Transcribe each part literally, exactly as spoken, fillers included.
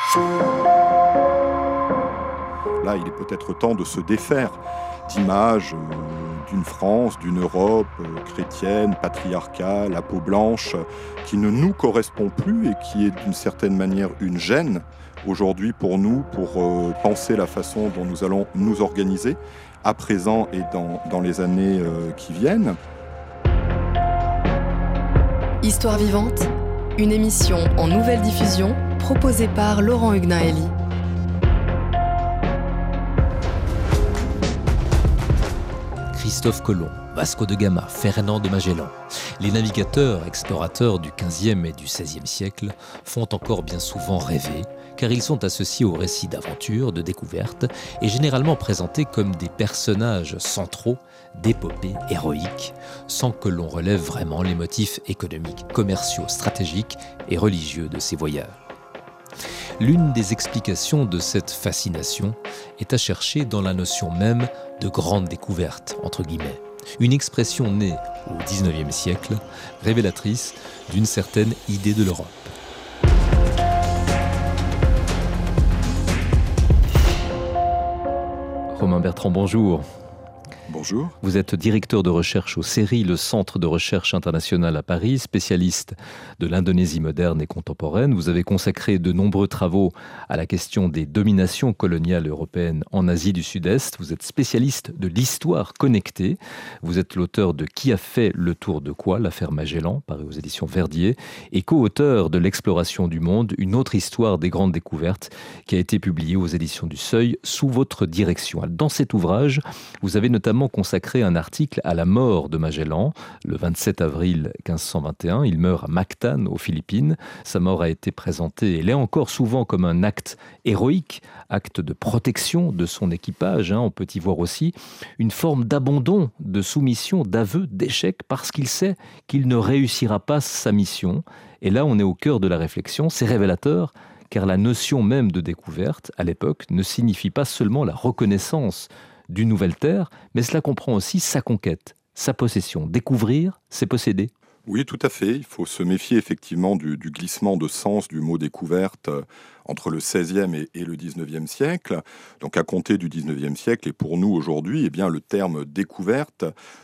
Là, il est peut-être temps de se défaire d'images euh, d'une France, d'une Europe euh, chrétienne, patriarcale, à peau blanche, qui ne nous correspond plus et qui est d'une certaine manière une gêne aujourd'hui pour nous, pour euh, penser la façon dont nous allons nous organiser à présent et dans, dans les années euh, qui viennent. Histoire vivante, une émission en nouvelle diffusion proposée par Laurent Huguenin-Hely. Christophe Colomb, Vasco de Gama, Fernand de Magellan. Les navigateurs, explorateurs du quinzième et du seizième siècle font encore bien souvent rêver, car ils sont associés aux récits d'aventures, de découvertes, et généralement présentés comme des personnages centraux d'épopées héroïques, sans que l'on relève vraiment les motifs économiques, commerciaux, stratégiques et religieux de ces voyages. L'une des explications de cette fascination est à chercher dans la notion même de grande découverte, entre guillemets. Une expression née au dix-neuvième siècle, révélatrice d'une certaine idée de l'Europe. Romain Bertrand, bonjour. Bonjour. Vous êtes directeur de recherche au CERI, le Centre de recherche international à Paris, spécialiste de l'Indonésie moderne et contemporaine. Vous avez consacré de nombreux travaux à la question des dominations coloniales européennes en Asie du Sud-Est. Vous êtes spécialiste de l'histoire connectée. Vous êtes l'auteur de Qui a fait le tour de quoi, l'affaire Magellan, paru aux éditions Verdier, et co-auteur de L'exploration du monde, une autre histoire des grandes découvertes, qui a été publiée aux éditions du Seuil sous votre direction. Dans cet ouvrage, vous avez notamment consacré un article à la mort de Magellan, le vingt-sept avril quinze cent vingt et un. Il meurt à Mactan, aux Philippines. Sa mort a été présentée, et l'est encore souvent, comme un acte héroïque, acte de protection de son équipage. Hein. On peut y voir aussi une forme d'abandon, de soumission, d'aveu, d'échec, parce qu'il sait qu'il ne réussira pas sa mission. Et là, on est au cœur de la réflexion. C'est révélateur, car la notion même de découverte, à l'époque, ne signifie pas seulement la reconnaissance d'une nouvelle terre, mais cela comprend aussi sa conquête, sa possession. Découvrir, c'est posséder. Oui, tout à fait. Il faut se méfier effectivement du, du glissement de sens du mot découverte entre le seizième et, et le dix-neuvième siècle. Donc à compter du dix-neuvième siècle, et pour nous aujourd'hui, eh bien, le terme découverte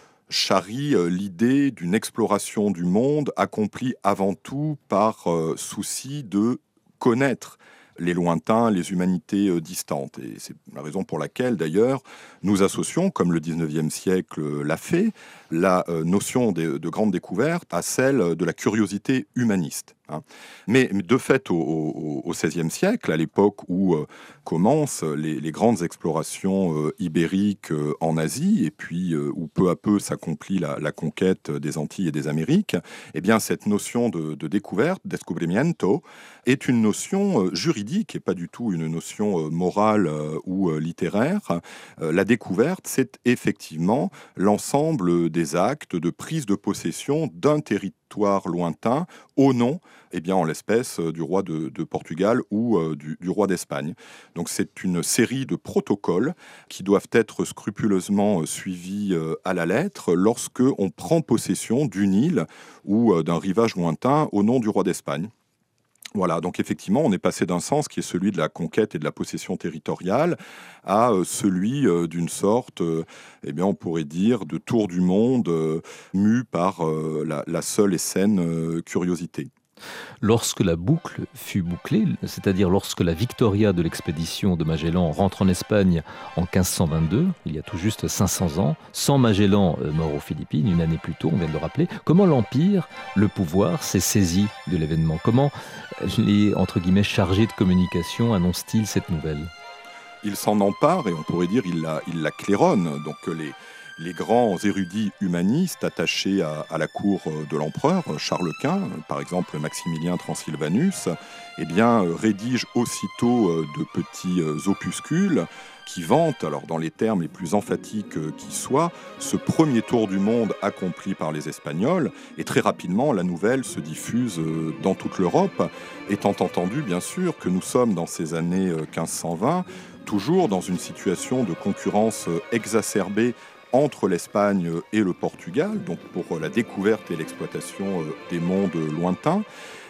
charrie l'idée d'une exploration du monde accomplie avant tout par euh, souci de connaître les lointains, les humanités euh, distantes. Et c'est la raison pour laquelle, d'ailleurs, nous associons, comme le dix-neuvième siècle l'a fait, la euh, notion de, de grande découverte à celle de la curiosité humaniste. Hein. Mais de fait, au, au, au seizième siècle, à l'époque où euh, commencent les, les grandes explorations euh, ibériques euh, en Asie, et puis euh, où peu à peu s'accomplit la, la conquête des Antilles et des Amériques, eh bien, cette notion de, de découverte, descubrimiento, est une notion euh, juridique et pas du tout une notion euh, morale euh, ou euh, littéraire. Euh, la découverte, c'est effectivement l'ensemble des actes de prise de possession d'un territoire lointain au nom, eh bien, en l'espèce, du roi de, de Portugal ou euh, du, du roi d'Espagne. Donc c'est une série de protocoles qui doivent être scrupuleusement suivis euh, à la lettre lorsque on prend possession d'une île ou euh, d'un rivage lointain au nom du roi d'Espagne. Voilà, donc effectivement, on est passé d'un sens qui est celui de la conquête et de la possession territoriale à euh, celui euh, d'une sorte, euh, eh bien, on pourrait dire, de tour du monde euh, mu par euh, la, la seule et saine euh, curiosité. Lorsque la boucle fut bouclée, c'est-à-dire lorsque la Victoria de l'expédition de Magellan rentre en Espagne en quinze cent vingt-deux, il y a tout juste cinq cents ans, sans Magellan euh, mort aux Philippines, une année plus tôt, on vient de le rappeler, comment l'Empire, le pouvoir, s'est saisi de l'événement? Comment les, entre guillemets, chargés de communication annoncent-ils cette nouvelle? Il s'en empare et on pourrait dire il la, il la claironne. Donc les... Les grands érudits humanistes attachés à, à la cour de l'empereur Charles Quint, par exemple Maximilien Transylvanus, eh bien, rédigent aussitôt de petits opuscules qui vantent, alors dans les termes les plus emphatiques qui soient, ce premier tour du monde accompli par les Espagnols. Et très rapidement, la nouvelle se diffuse dans toute l'Europe, étant entendu, bien sûr, que nous sommes dans ces années quinze cent vingt, toujours dans une situation de concurrence exacerbée entre l'Espagne et le Portugal, donc pour la découverte et l'exploitation des mondes lointains,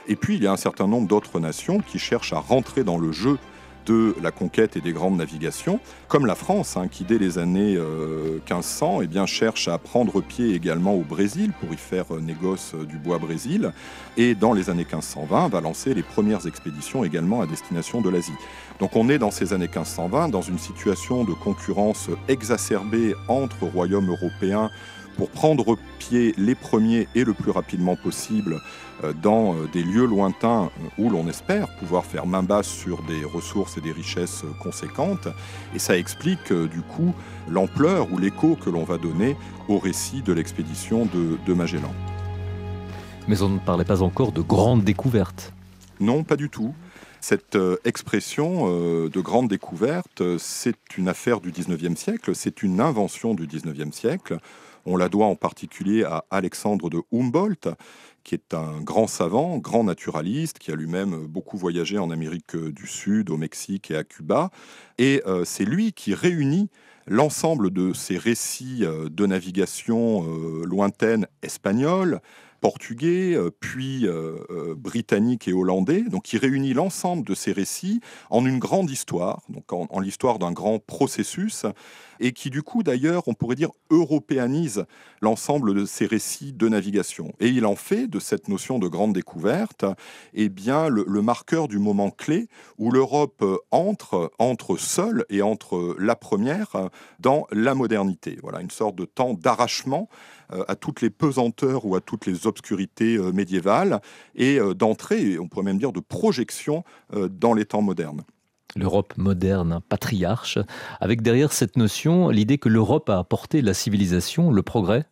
Et puis, il y a un certain nombre d'autres nations qui cherchent à rentrer dans le jeu de la conquête et des grandes navigations, comme la France, hein, qui dès les années euh, quinze cents eh bien, cherche à prendre pied également au Brésil pour y faire euh, négoce euh, du bois Brésil, et dans les années quinze cent vingt va lancer les premières expéditions également à destination de l'Asie. Donc on est dans ces années quinze cent vingt dans une situation de concurrence exacerbée entre royaumes européens pour prendre pied les premiers et le plus rapidement possible dans des lieux lointains où l'on espère pouvoir faire main basse sur des ressources et des richesses conséquentes. Et ça explique du coup l'ampleur ou l'écho que l'on va donner au récit de l'expédition de, de Magellan. Mais on ne parlait pas encore de grandes découvertes. Non, pas du tout. Cette euh, expression euh, de grande découverte, c'est une affaire du dix-neuvième siècle, c'est une invention du dix-neuvième siècle. On la doit en particulier à Alexandre de Humboldt, qui est un grand savant, grand naturaliste, qui a lui-même beaucoup voyagé en Amérique du Sud, au Mexique et à Cuba. Et euh, c'est lui qui réunit l'ensemble de ces récits euh, de navigation euh, lointaine espagnole, portugais, puis euh, euh, britannique et hollandais, donc qui réunit l'ensemble de ces récits en une grande histoire, donc en, en l'histoire d'un grand processus, et qui du coup d'ailleurs, on pourrait dire, européanise l'ensemble de ces récits de navigation. Et il en fait de cette notion de grande découverte eh bien, le, le marqueur du moment clé où l'Europe entre, entre seule et entre la première dans la modernité. Voilà, une sorte de temps d'arrachement à toutes les pesanteurs ou à toutes les obscurités médiévales et d'entrée, on pourrait même dire de projection dans les temps modernes. L'Europe moderne, patriarche, avec derrière cette notion l'idée que l'Europe a apporté la civilisation, le progrès.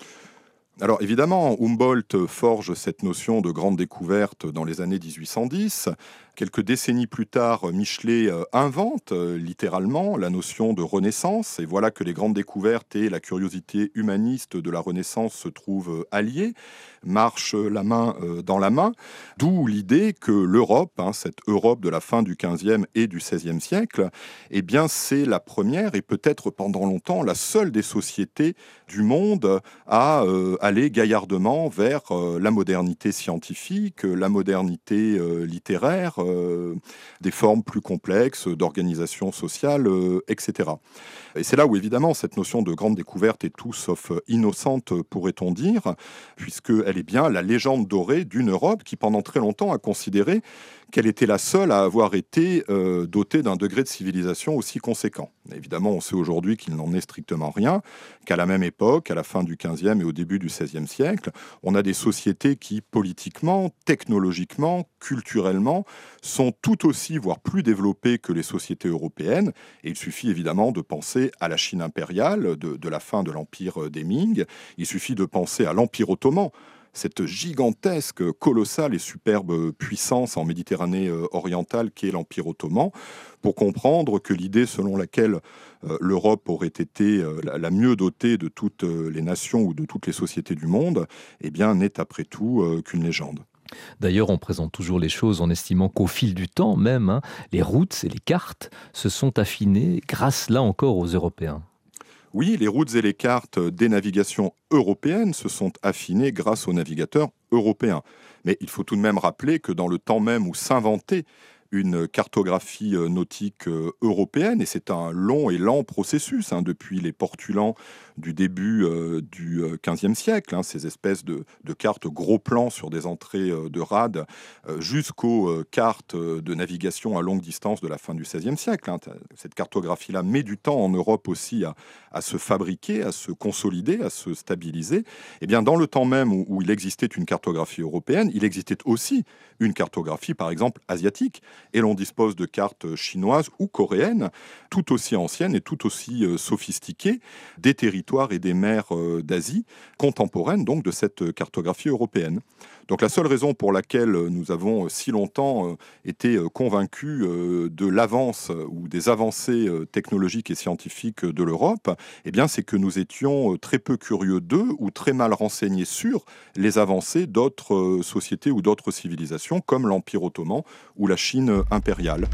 Alors évidemment, Humboldt forge cette notion de grande découverte dans les années dix-huit cent dix. Quelques décennies plus tard, Michelet invente littéralement la notion de Renaissance, et voilà que les grandes découvertes et la curiosité humaniste de la Renaissance se trouvent alliées, marchent la main dans la main, d'où l'idée que l'Europe, hein, cette Europe de la fin du quinzième et du seizième siècle, eh bien c'est la première et peut-être pendant longtemps la seule des sociétés du monde à euh, aller gaillardement vers euh, la modernité scientifique, la modernité euh, littéraire, euh, des formes plus complexes d'organisation sociale, euh, et cetera. Et c'est là où évidemment cette notion de grande découverte est tout sauf innocente, pourrait-on dire, puisqu'elle est bien la légende dorée d'une Europe qui pendant très longtemps a considéré qu'elle était la seule à avoir été euh, dotée d'un degré de civilisation aussi conséquent. Évidemment, on sait aujourd'hui qu'il n'en est strictement rien, qu'à la même époque, à la fin du quinzième et au début du seizième siècle, on a des sociétés qui, politiquement, technologiquement, culturellement, sont tout aussi, voire plus développées que les sociétés européennes. Et il suffit évidemment de penser à la Chine impériale, de, de la fin de l'empire des Ming. Il suffit de penser à l'Empire ottoman, cette gigantesque, colossale et superbe puissance en Méditerranée orientale qu'est l'Empire ottoman, pour comprendre que l'idée selon laquelle euh, l'Europe aurait été euh, la mieux dotée de toutes les nations ou de toutes les sociétés du monde, eh bien, n'est après tout euh, qu'une légende. D'ailleurs, on présente toujours les choses en estimant qu'au fil du temps même, hein, les routes et les cartes se sont affinées grâce là encore aux Européens. Oui, les routes et les cartes des navigations européennes se sont affinées grâce aux navigateurs européens. Mais il faut tout de même rappeler que dans le temps même où s'inventait une cartographie nautique européenne, et c'est un long et lent processus, hein, depuis les portulans du début euh, du quinzième siècle, hein, ces espèces de, de cartes gros plans sur des entrées euh, de rade, euh, jusqu'aux euh, cartes de navigation à longue distance de la fin du seizième siècle. Hein. Cette cartographie-là met du temps en Europe aussi à, à se fabriquer, à se consolider, à se stabiliser. Et bien, dans le temps même où, où il existait une cartographie européenne, il existait aussi une cartographie, par exemple, asiatique. Et l'on dispose de cartes chinoises ou coréennes, tout aussi anciennes et tout aussi euh, sophistiquées, des territoires et des mers euh, d'Asie, contemporaines donc de cette cartographie européenne. Donc la seule raison pour laquelle nous avons si longtemps euh, été convaincus euh, de l'avance euh, ou des avancées euh, technologiques et scientifiques de l'Europe, eh bien, c'est que nous étions euh, très peu curieux d'eux ou très mal renseignés sur les avancées d'autres euh, sociétés ou d'autres civilisations comme l'Empire ottoman ou la Chine impériale.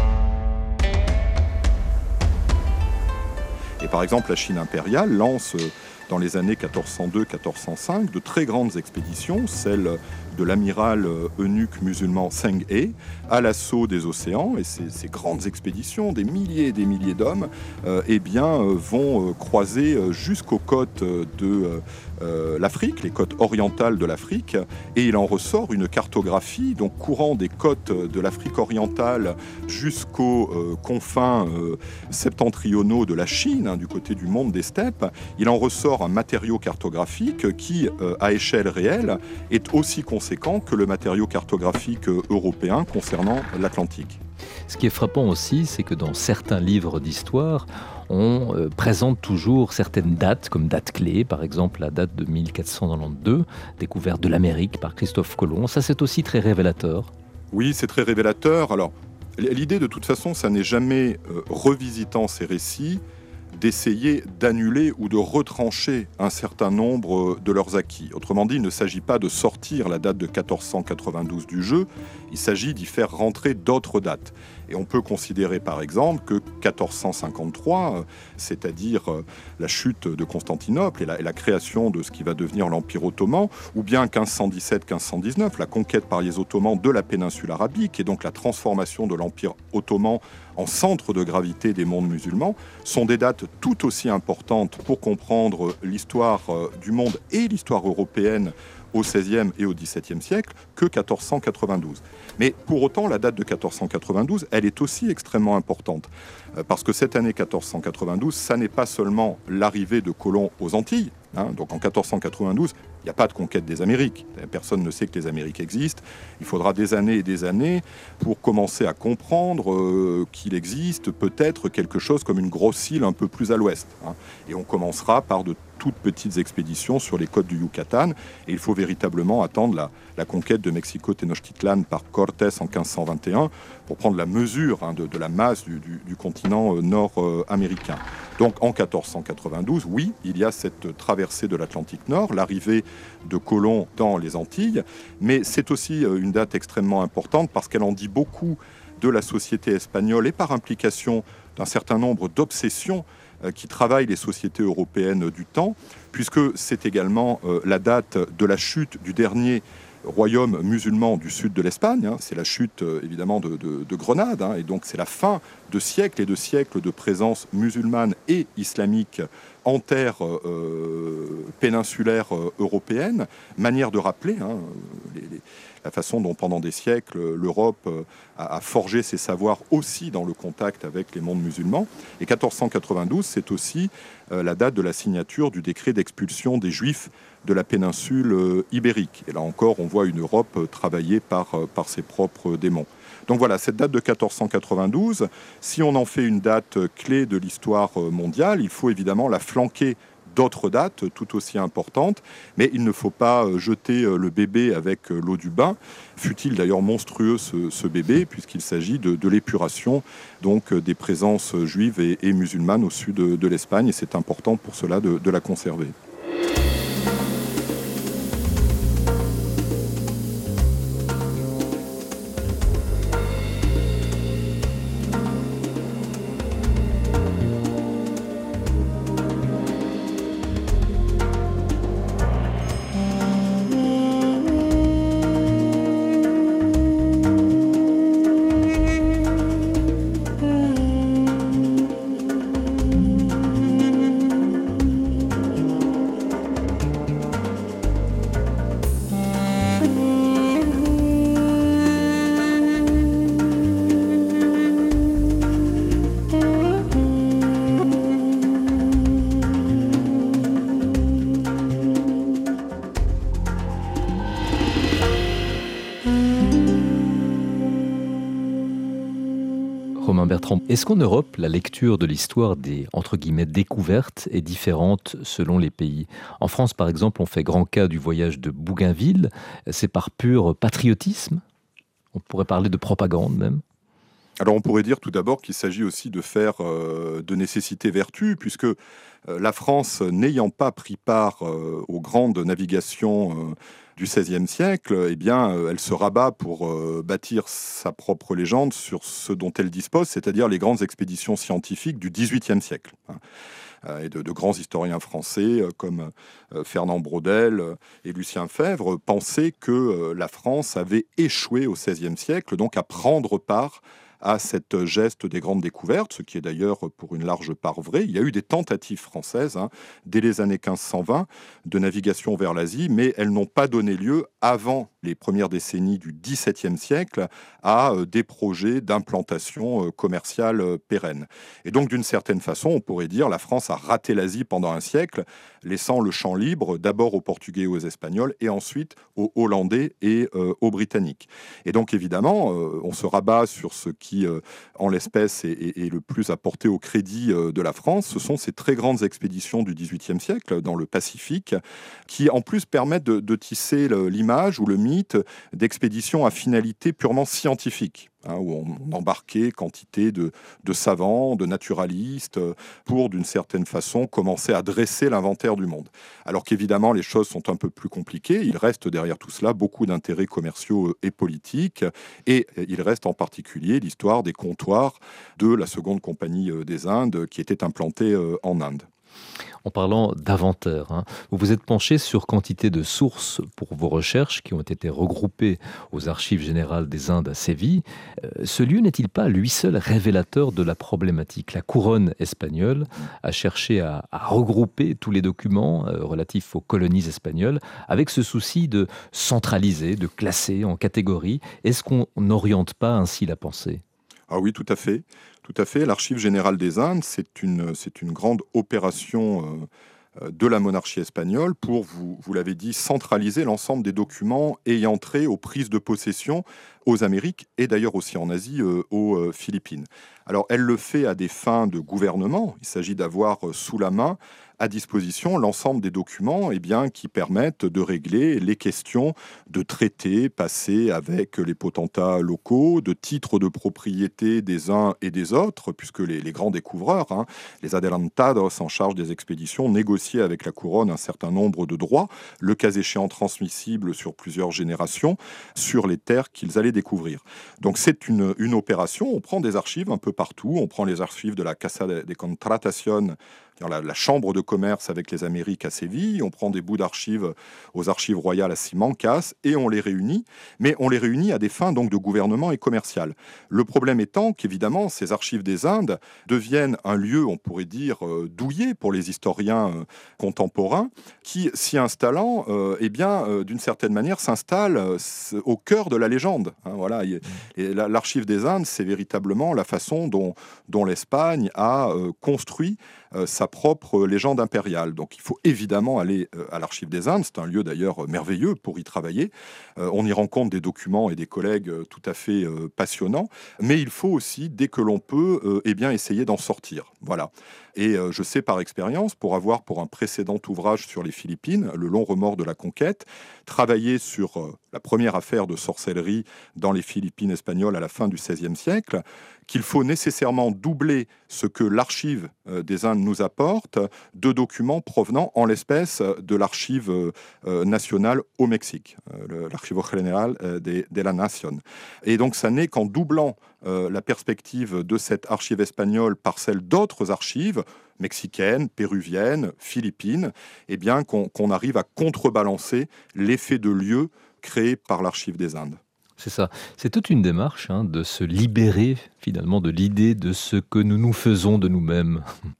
Et par exemple, la Chine impériale lance dans les années quatorze cent deux quatorze cent cinq de très grandes expéditions, celle de l'amiral eunuque musulman Zheng He à l'assaut des océans. Et ces, ces grandes expéditions, des milliers et des milliers d'hommes, euh, eh bien, euh, vont euh, croiser euh, jusqu'aux côtes de euh, euh, l'Afrique, les côtes orientales de l'Afrique. Et il en ressort une cartographie, donc courant des côtes de l'Afrique orientale jusqu'aux euh, confins euh, septentrionaux de la Chine, hein, du côté du monde des steppes. Il en ressort un matériau cartographique qui, euh, à échelle réelle, est aussi conséquent que le matériau cartographique européen concernant l'Atlantique. Ce qui est frappant aussi, c'est que dans certains livres d'histoire, on euh, présente toujours certaines dates, comme date clé, par exemple la date de mille quatre cent quatre-vingt-douze, découverte de l'Amérique par Christophe Colomb. Ça, c'est aussi très révélateur. Oui, c'est très révélateur. Alors, l'idée, de toute façon, ça n'est jamais, euh, revisitant ces récits, d'essayer d'annuler ou de retrancher un certain nombre de leurs acquis. Autrement dit, il ne s'agit pas de sortir la date de quatorze cent quatre-vingt-douze du jeu, il s'agit d'y faire rentrer d'autres dates. Et on peut considérer par exemple que quatorze cent cinquante-trois, c'est-à-dire la chute de Constantinople et la, et la création de ce qui va devenir l'Empire ottoman, ou bien quinze cent dix-sept quinze cent dix-neuf, la conquête par les Ottomans de la péninsule arabique, et donc la transformation de l'Empire ottoman en centre de gravité des mondes musulmans, sont des dates tout aussi importantes pour comprendre l'histoire du monde et l'histoire européenne au seizième et au dix-septième siècle que quatorze cent quatre-vingt-douze. Mais pour autant, la date de quatorze cent quatre-vingt-douze, elle est aussi extrêmement importante. Parce que cette année quatorze cent quatre-vingt-douze, ça n'est pas seulement l'arrivée de colons aux Antilles. Hein, donc en quatorze cent quatre-vingt-douze, il n'y a pas de conquête des Amériques. Personne ne sait que les Amériques existent. Il faudra des années et des années pour commencer à comprendre euh, qu'il existe peut-être quelque chose comme une grosse île un peu plus à l'ouest. Hein. Et on commencera par de toutes petites expéditions sur les côtes du Yucatan. Et il faut véritablement attendre la, la conquête de Mexico-Tenochtitlan par Cortés en quinze cent vingt et un pour prendre la mesure hein, de, de la masse du, du, du continent euh, nord-américain. Donc en quatorze cent quatre-vingt-douze, oui, il y a cette traversée de l'Atlantique Nord, l'arrivée de colons dans les Antilles, mais c'est aussi une date extrêmement importante parce qu'elle en dit beaucoup de la société espagnole et par implication d'un certain nombre d'obsessions qui travaillent les sociétés européennes du temps, puisque c'est également la date de la chute du dernier royaume musulman du sud de l'Espagne. Hein. C'est la chute euh, évidemment de, de, de Grenade, hein, et donc c'est la fin de siècles et de siècles de présence musulmane et islamique en terre euh, péninsulaire euh, européenne. Manière de rappeler hein, les, les, la façon dont pendant des siècles l'Europe euh, a, a forgé ses savoirs aussi dans le contact avec les mondes musulmans. Et quatorze cent quatre-vingt-douze, c'est aussi euh, la date de la signature du décret d'expulsion des Juifs de la péninsule euh, ibérique. Et là encore, on voit une Europe euh, travaillée par, euh, par ses propres démons. Donc voilà, cette date de quatorze cent quatre-vingt-douze, si on en fait une date clé de l'histoire mondiale, il faut évidemment la flanquer d'autres dates tout aussi importantes, mais il ne faut pas jeter le bébé avec l'eau du bain, fût-il d'ailleurs monstrueux ce, ce bébé, puisqu'il s'agit de, de l'épuration donc, des présences juives et, et musulmanes au sud de, de l'Espagne, et c'est important pour cela de, de la conserver. Romain Bertrand, est-ce qu'en Europe, la lecture de l'histoire des, entre guillemets, découvertes est différente selon les pays ? En France, par exemple, on fait grand cas du voyage de Bougainville. C'est par pur patriotisme ? On pourrait parler de propagande même ? Alors on pourrait dire tout d'abord qu'il s'agit aussi de faire euh, de nécessité vertu, puisque euh, la France, n'ayant pas pris part euh, aux grandes navigations euh, du seizième siècle, eh bien, euh, elle se rabat pour euh, bâtir sa propre légende sur ce dont elle dispose, c'est-à-dire les grandes expéditions scientifiques du dix-huitième siècle. Hein. Et de, de grands historiens français euh, comme euh, Fernand Braudel euh, et Lucien Febvre pensaient que euh, la France avait échoué au seizième siècle, donc à prendre part à cette geste des grandes découvertes, ce qui est d'ailleurs pour une large part vrai. Il y a eu des tentatives françaises hein, dès les années quinze cent vingt de navigation vers l'Asie, mais elles n'ont pas donné lieu avant les premières décennies du dix-septième siècle à euh, des projets d'implantation euh, commerciale euh, pérenne. Et donc d'une certaine façon, on pourrait dire la France a raté l'Asie pendant un siècle, laissant le champ libre d'abord aux Portugais et aux Espagnols et ensuite aux Hollandais et euh, aux Britanniques. Et donc évidemment, euh, on se rabat sur ce qui, euh, en l'espèce, est, est, est le plus à porter au crédit euh, de la France. Ce sont ces très grandes expéditions du dix-huitième siècle dans le Pacifique qui en plus permettent de, de tisser le, l'image ou le mythe d'expéditions à finalité purement scientifique. Hein, où on embarquait quantité de, de savants, de naturalistes, pour, d'une certaine façon, commencer à dresser l'inventaire du monde. Alors qu'évidemment, les choses sont un peu plus compliquées. Il reste derrière tout cela beaucoup d'intérêts commerciaux et politiques. Et il reste en particulier l'histoire des comptoirs de la Seconde Compagnie des Indes, qui était implantée en Inde. En parlant d'inventaire, hein, vous vous êtes penché sur quantité de sources pour vos recherches qui ont été regroupées aux Archives générales des Indes à Séville. Euh, ce lieu n'est-il pas lui seul révélateur de la problématique ? La couronne espagnole a cherché à, à regrouper tous les documents euh, relatifs aux colonies espagnoles avec ce souci de centraliser, de classer en catégories. Est-ce qu'on n'oriente pas ainsi la pensée ? Ah oui, tout à fait. Tout à fait. L'Archive générale des Indes, c'est une, c'est une grande opération euh, de la monarchie espagnole pour, vous, vous l'avez dit, centraliser l'ensemble des documents ayant trait aux prises de possession aux Amériques et d'ailleurs aussi en Asie, euh, aux euh, Philippines. Alors, elle le fait à des fins de gouvernement. Il s'agit d'avoir euh, sous la main à disposition l'ensemble des documents eh bien, qui permettent de régler les questions de traités passés avec les potentats locaux, de titres de propriété des uns et des autres, puisque les, les grands découvreurs, hein, les adelantados en charge des expéditions, négociaient avec la couronne un certain nombre de droits, le cas échéant transmissibles sur plusieurs générations, sur les terres qu'ils allaient découvrir. Donc c'est une, une opération, on prend des archives un peu partout, on prend les archives de la Casa de Contratación, La, la chambre de commerce avec les Amériques à Séville, on prend des bouts d'archives aux archives royales à Simancas et on les réunit, mais on les réunit à des fins donc de gouvernement et commercial. Le problème étant qu'évidemment, ces archives des Indes deviennent un lieu, on pourrait dire, euh, douillet pour les historiens euh, contemporains, qui, s'y installant, euh, eh bien, euh, d'une certaine manière, s'installent euh, au cœur de la légende. Hein, voilà. Et, et l'archive des Indes, c'est véritablement la façon dont, dont l'Espagne a euh, construit euh, sa propre légende impériale. Donc il faut évidemment aller euh, à l'Archive des Indes, c'est un lieu d'ailleurs merveilleux pour y travailler. Euh, on y rencontre des documents et des collègues euh, tout à fait euh, passionnants, mais il faut aussi, dès que l'on peut, euh, eh bien, essayer d'en sortir. Voilà. Et euh, je sais par expérience, pour avoir pour un précédent ouvrage sur les Philippines, Le long remords de la conquête, travaillé sur euh, la première affaire de sorcellerie dans les Philippines espagnoles à la fin du seizième siècle, qu'il faut nécessairement doubler ce que l'archive euh, des Indes nous apporte de documents provenant en l'espèce de l'archive euh, nationale au Mexique, euh, l'Archivo General de, de la Nación. Et donc ça n'est qu'en doublant euh, la perspective de cette archive espagnole par celle d'autres archives, mexicaines, péruviennes, philippines, eh bien qu'on, qu'on arrive à contrebalancer l'effet de lieu créé par l'archive des Indes. C'est ça. C'est toute une démarche hein, de se libérer finalement de l'idée de ce que nous nous faisons de nous-mêmes.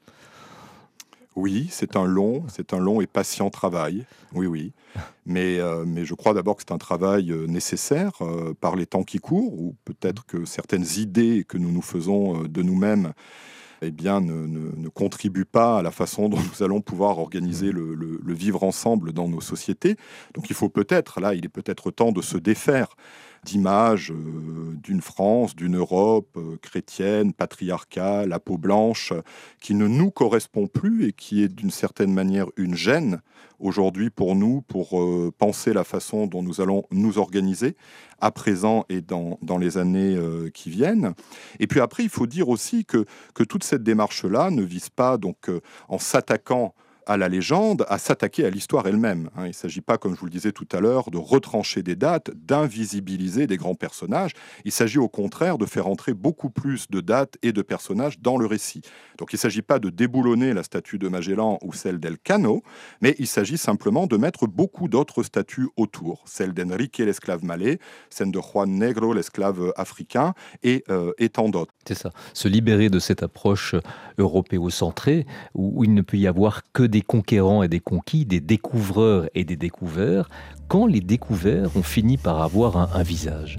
Oui, c'est un long, c'est un long et patient travail. Oui, oui. Mais, euh, mais je crois d'abord que c'est un travail euh, nécessaire euh, par les temps qui courent, ou peut-être que certaines idées que nous nous faisons euh, de nous-mêmes eh bien, ne, ne, ne contribuent pas à la façon dont nous allons pouvoir organiser le, le, le vivre ensemble dans nos sociétés. Donc il faut peut-être, là, il est peut-être temps de se défaire d'image euh, d'une France, d'une Europe euh, chrétienne, patriarcale, à peau blanche, qui ne nous correspond plus et qui est d'une certaine manière une gêne aujourd'hui pour nous, pour euh, penser la façon dont nous allons nous organiser à présent et dans, dans les années euh, qui viennent. Et puis après, il faut dire aussi que, que toute cette démarche-là ne vise pas, donc, euh, en s'attaquant à la légende, à s'attaquer à l'histoire elle-même. Hein. Il ne s'agit pas, comme je vous le disais tout à l'heure, de retrancher des dates, d'invisibiliser des grands personnages. Il s'agit au contraire de faire entrer beaucoup plus de dates et de personnages dans le récit. Donc il ne s'agit pas de déboulonner la statue de Magellan ou celle d'Elcano, mais il s'agit simplement de mettre beaucoup d'autres statues autour. Celle d'Enrique, l'esclave malais, celle de Juan Negro, l'esclave africain, et, euh, et tant d'autres. C'est ça, se libérer de cette approche européocentrée où, où il ne peut y avoir que des conquérants et des conquis, des découvreurs et des découverts, quand les découverts ont fini par avoir un, un visage.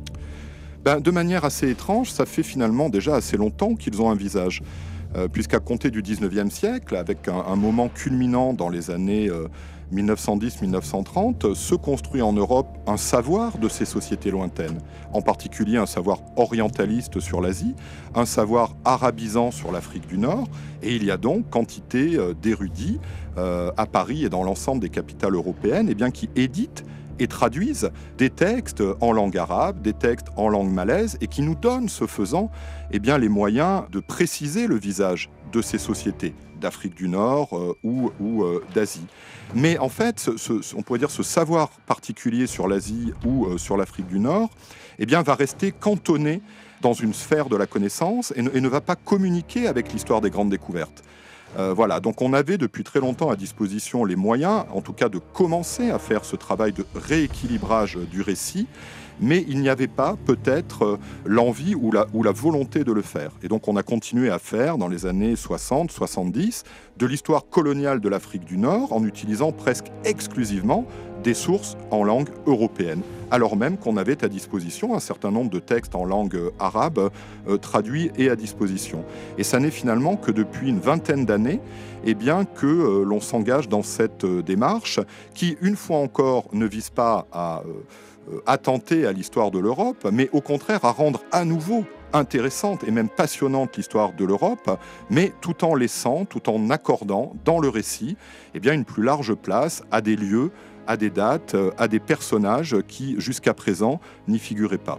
Ben, de manière assez étrange, ça fait finalement déjà assez longtemps qu'ils ont un visage. Euh, puisqu'à compter du dix-neuvième siècle, avec un, un moment culminant dans les années euh, mille neuf cent dix mille neuf cent trente, se construit en Europe un savoir de ces sociétés lointaines, en particulier un savoir orientaliste sur l'Asie, un savoir arabisant sur l'Afrique du Nord, et il y a donc quantité euh, d'érudits euh, à Paris et dans l'ensemble des capitales européennes eh bien, qui éditent et traduisent des textes en langue arabe, des textes en langue malaise, et qui nous donnent, ce faisant, eh bien, les moyens de préciser le visage de ces sociétés d'Afrique du Nord euh, ou, ou euh, d'Asie. Mais en fait, ce, ce, on pourrait dire ce savoir particulier sur l'Asie ou euh, sur l'Afrique du Nord eh bien, va rester cantonné dans une sphère de la connaissance et ne, et ne va pas communiquer avec l'histoire des grandes découvertes. Euh, voilà, donc on avait depuis très longtemps à disposition les moyens, en tout cas de commencer à faire ce travail de rééquilibrage du récit, mais il n'y avait pas peut-être euh, l'envie ou la, ou la volonté de le faire. Et donc on a continué à faire dans les années soixante soixante-dix de l'histoire coloniale de l'Afrique du Nord en utilisant presque exclusivement des sources en langue européenne, alors même qu'on avait à disposition un certain nombre de textes en langue arabe euh, traduits et à disposition. Et ça n'est finalement que depuis une vingtaine d'années eh bien, que euh, l'on s'engage dans cette euh, démarche qui, une fois encore, ne vise pas à euh, attenter à l'histoire de l'Europe, mais au contraire à rendre à nouveau intéressante et même passionnante l'histoire de l'Europe, mais tout en laissant, tout en accordant dans le récit eh bien, une plus large place à des lieux, à des dates, à des personnages qui, jusqu'à présent, n'y figuraient pas.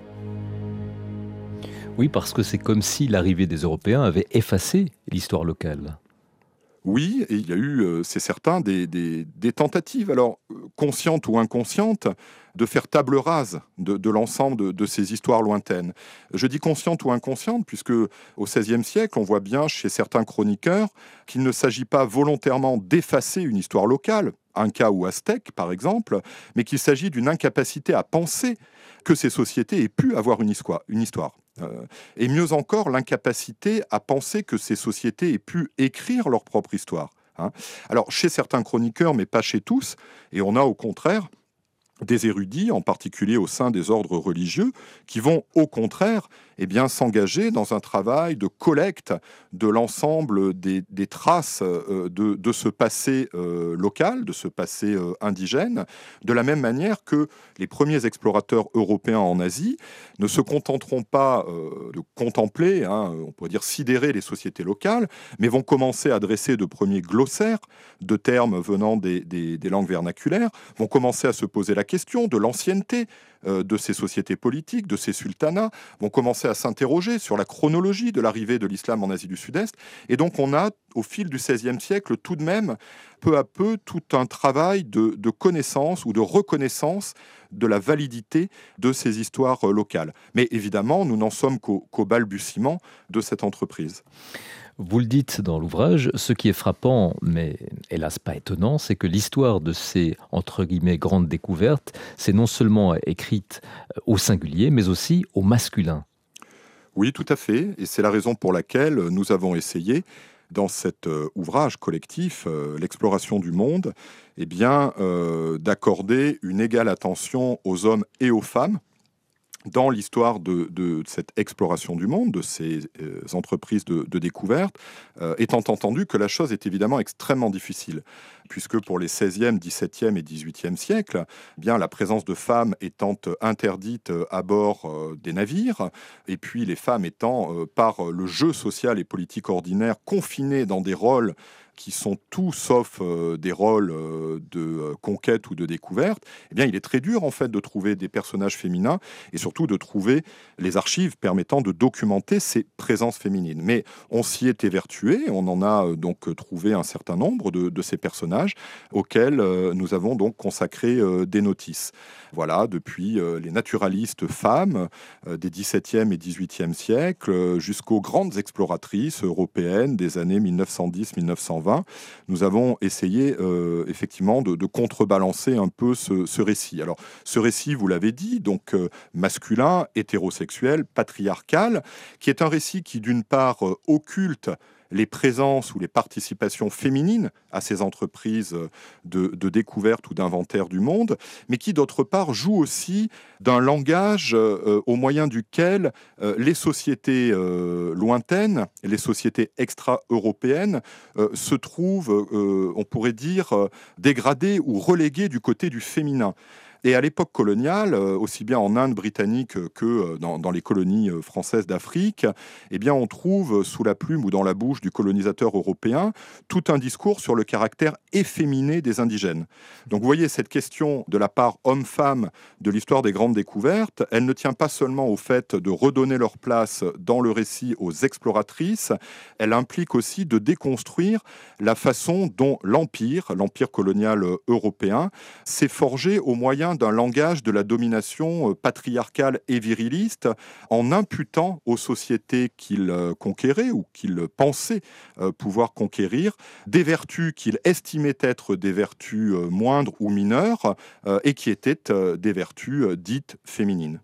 Oui, parce que c'est comme si l'arrivée des Européens avait effacé l'histoire locale. Oui, et il y a eu, euh, c'est certain, des, des, des tentatives, alors conscientes ou inconscientes, de faire table rase de, de l'ensemble de, de ces histoires lointaines. Je dis consciente ou inconsciente, puisque au seizième siècle, on voit bien chez certains chroniqueurs qu'il ne s'agit pas volontairement d'effacer une histoire locale, Inca ou Aztèque par exemple, mais qu'il s'agit d'une incapacité à penser que ces sociétés aient pu avoir une histoire. Une histoire. Euh, et mieux encore, l'incapacité à penser que ces sociétés aient pu écrire leur propre histoire. Hein. Alors, chez certains chroniqueurs, mais pas chez tous, et on a au contraire des érudits, en particulier au sein des ordres religieux, qui vont au contraire eh bien, s'engager dans un travail de collecte de l'ensemble des, des traces euh, de, de ce passé euh, local, de ce passé euh, indigène, de la même manière que les premiers explorateurs européens en Asie ne se contenteront pas euh, de contempler, hein, on pourrait dire sidérer les sociétés locales, mais vont commencer à dresser de premiers glossaires de termes venant des, des, des langues vernaculaires, vont commencer à se poser la question de l'ancienneté euh, de ces sociétés politiques, de ces sultanats, vont commencer à s'interroger sur la chronologie de l'arrivée de l'islam en Asie du Sud-Est. Et donc on a, au fil du seizième siècle, tout de même, peu à peu, tout un travail de, de connaissance ou de reconnaissance de la validité de ces histoires locales. Mais évidemment, nous n'en sommes qu'au, qu'au balbutiement de cette entreprise. Vous le dites dans l'ouvrage, ce qui est frappant, mais hélas pas étonnant, c'est que l'histoire de ces, entre guillemets, grandes découvertes, c'est non seulement écrite au singulier, mais aussi au masculin. Oui, tout à fait. Et c'est la raison pour laquelle nous avons essayé, dans cet euh, ouvrage collectif, euh, L'exploration du monde, eh bien, euh, d'accorder une égale attention aux hommes et aux femmes, dans l'histoire de, de cette exploration du monde, de ces euh, entreprises de, de découverte, euh, étant entendu que la chose est évidemment extrêmement difficile, puisque pour les seizième, dix-septième et dix-huitième siècles, eh bien, la présence de femmes étant interdite à bord euh, des navires, et puis les femmes étant, euh, par le jeu social et politique ordinaire, confinées dans des rôles qui sont tout sauf euh, des rôles euh, de euh, conquête ou de découverte, eh bien, il est très dur en fait de trouver des personnages féminins et surtout de trouver les archives permettant de documenter ces présences féminines. Mais on s'y est évertué, on en a euh, donc trouvé un certain nombre de, de ces personnages auxquels euh, nous avons donc consacré euh, des notices. Voilà, depuis euh, les naturalistes femmes euh, des dix-septième et dix-huitième siècles euh, jusqu'aux grandes exploratrices européennes des années mille neuf cent dix mille neuf cent vingt, nous avons essayé euh, effectivement de, de contrebalancer un peu ce, ce récit. Alors, ce récit, vous l'avez dit, donc euh, masculin, hétérosexuel, patriarcal, qui est un récit qui, d'une part, euh, occulte les présences ou les participations féminines à ces entreprises de, de découverte ou d'inventaire du monde, mais qui, d'autre part, joue aussi d'un langage euh, au moyen duquel euh, les sociétés euh, lointaines, les sociétés extra-européennes, euh, se trouvent, euh, on pourrait dire, euh, dégradées ou reléguées du côté du féminin. Et à l'époque coloniale, aussi bien en Inde britannique que dans, dans les colonies françaises d'Afrique, eh bien, on trouve sous la plume ou dans la bouche du colonisateur européen tout un discours sur le caractère efféminé des indigènes. Donc vous voyez, cette question de la part homme-femme de l'histoire des grandes découvertes, elle ne tient pas seulement au fait de redonner leur place dans le récit aux exploratrices, elle implique aussi de déconstruire la façon dont l'empire, l'empire colonial européen, s'est forgé au moyen d'un langage de la domination patriarcale et viriliste en imputant aux sociétés qu'il conquérait ou qu'il pensait pouvoir conquérir des vertus qu'il estimait être des vertus moindres ou mineures et qui étaient des vertus dites féminines.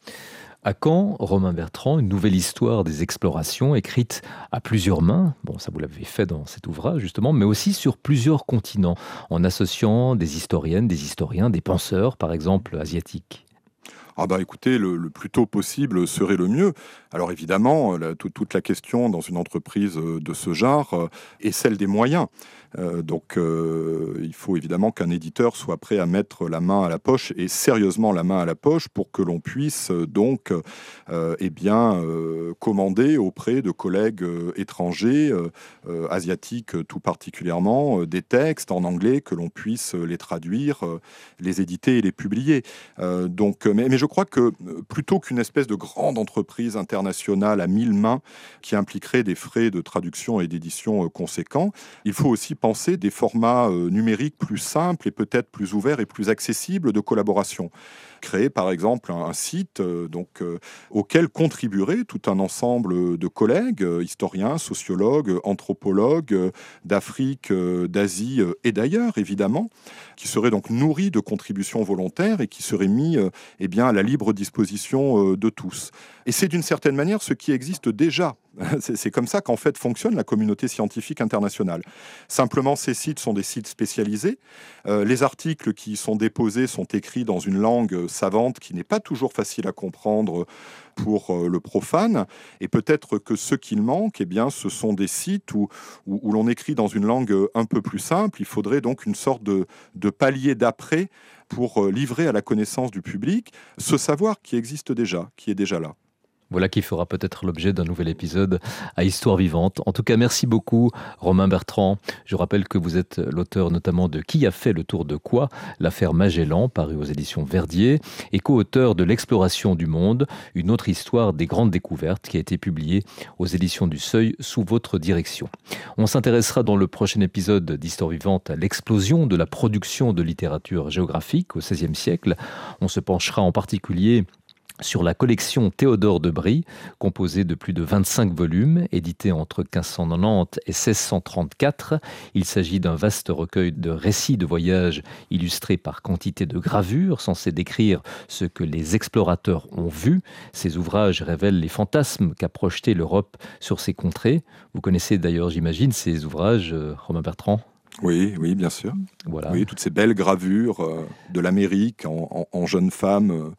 À quand, Romain Bertrand, une nouvelle histoire des explorations écrite à plusieurs mains, bon ça vous l'avez fait dans cet ouvrage justement, mais aussi sur plusieurs continents, en associant des historiennes, des historiens, des penseurs par exemple asiatiques? Ah bah écoutez, le, le plus tôt possible serait le mieux. Alors évidemment, la, tout, toute la question dans une entreprise de ce genre euh, est celle des moyens. Euh, donc euh, il faut évidemment qu'un éditeur soit prêt à mettre la main à la poche, et sérieusement la main à la poche, pour que l'on puisse euh, donc euh, eh bien, euh, commander auprès de collègues euh, étrangers, euh, euh, asiatiques tout particulièrement, euh, des textes en anglais, que l'on puisse les traduire, euh, les éditer et les publier. Euh, donc, mais, mais je crois que plutôt qu'une espèce de grande entreprise internationale à mille mains qui impliquerait des frais de traduction et d'édition conséquents, il faut aussi penser des formats numériques plus simples et peut-être plus ouverts et plus accessibles de collaboration. Créer par exemple un site euh, donc, euh, auquel contribuerait tout un ensemble de collègues, euh, historiens, sociologues, anthropologues euh, d'Afrique, euh, d'Asie euh, et d'ailleurs évidemment, qui seraient donc nourris de contributions volontaires et qui seraient mis euh, eh bien, à la libre disposition euh, de tous. Et c'est d'une certaine manière ce qui existe déjà. C'est, c'est comme ça qu'en fait fonctionne la communauté scientifique internationale. Simplement, ces sites sont des sites spécialisés. Euh, les articles qui y sont déposés sont écrits dans une langue savante qui n'est pas toujours facile à comprendre pour euh, le profane. Et peut-être que ce qu'il manque, eh bien, ce sont des sites où, où, où l'on écrit dans une langue un peu plus simple. Il faudrait donc une sorte de, de palier d'après pour livrer à la connaissance du public ce savoir qui existe déjà, qui est déjà là. Voilà qui fera peut-être l'objet d'un nouvel épisode à Histoire vivante. En tout cas, merci beaucoup Romain Bertrand. Je rappelle que vous êtes l'auteur notamment de Qui a fait le tour de quoi ? L'affaire Magellan, paru aux éditions Verdier, et co-auteur de L'exploration du monde, une autre histoire des grandes découvertes, qui a été publiée aux éditions du Seuil sous votre direction. On s'intéressera dans le prochain épisode d'Histoire vivante à l'explosion de la production de littérature géographique au seizième siècle. On se penchera en particulier sur la collection Théodore de Brie, composée de plus de vingt-cinq volumes, éditée entre quinze cent quatre-vingt-dix et seize cent trente-quatre. Il s'agit d'un vaste recueil de récits de voyages illustrés par quantité de gravures, censés décrire ce que les explorateurs ont vu. Ces ouvrages révèlent les fantasmes qu'a projetés l'Europe sur ces contrées. Vous connaissez d'ailleurs, j'imagine, ces ouvrages, Romain Bertrand ? Oui, oui, bien sûr. Voilà. Oui, toutes ces belles gravures euh, de l'Amérique en, en, en jeunes femmes euh,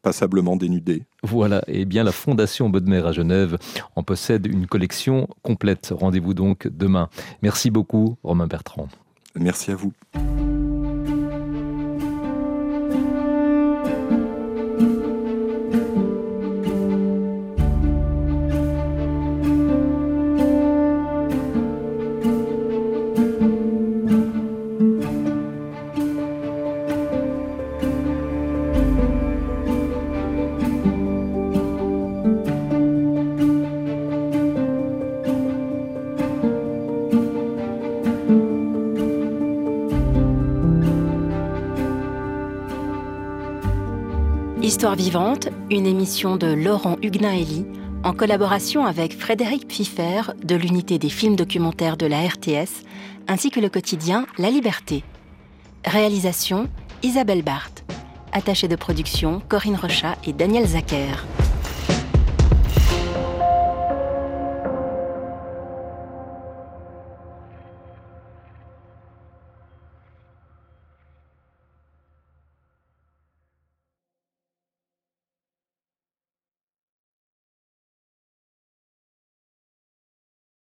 passablement dénudé. Voilà, et bien la Fondation Bodmer à Genève en possède une collection complète. Rendez-vous donc demain. Merci beaucoup, Romain Bertrand. Merci à vous. Histoire vivante, une émission de Laurent Huguenin-Elie, en collaboration avec Frédéric Pfiffer de l'unité des films documentaires de la R T S, ainsi que le quotidien La Liberté. Réalisation, Isabelle Barthes. Attachée de production, Corinne Rochat et Daniel Zacher.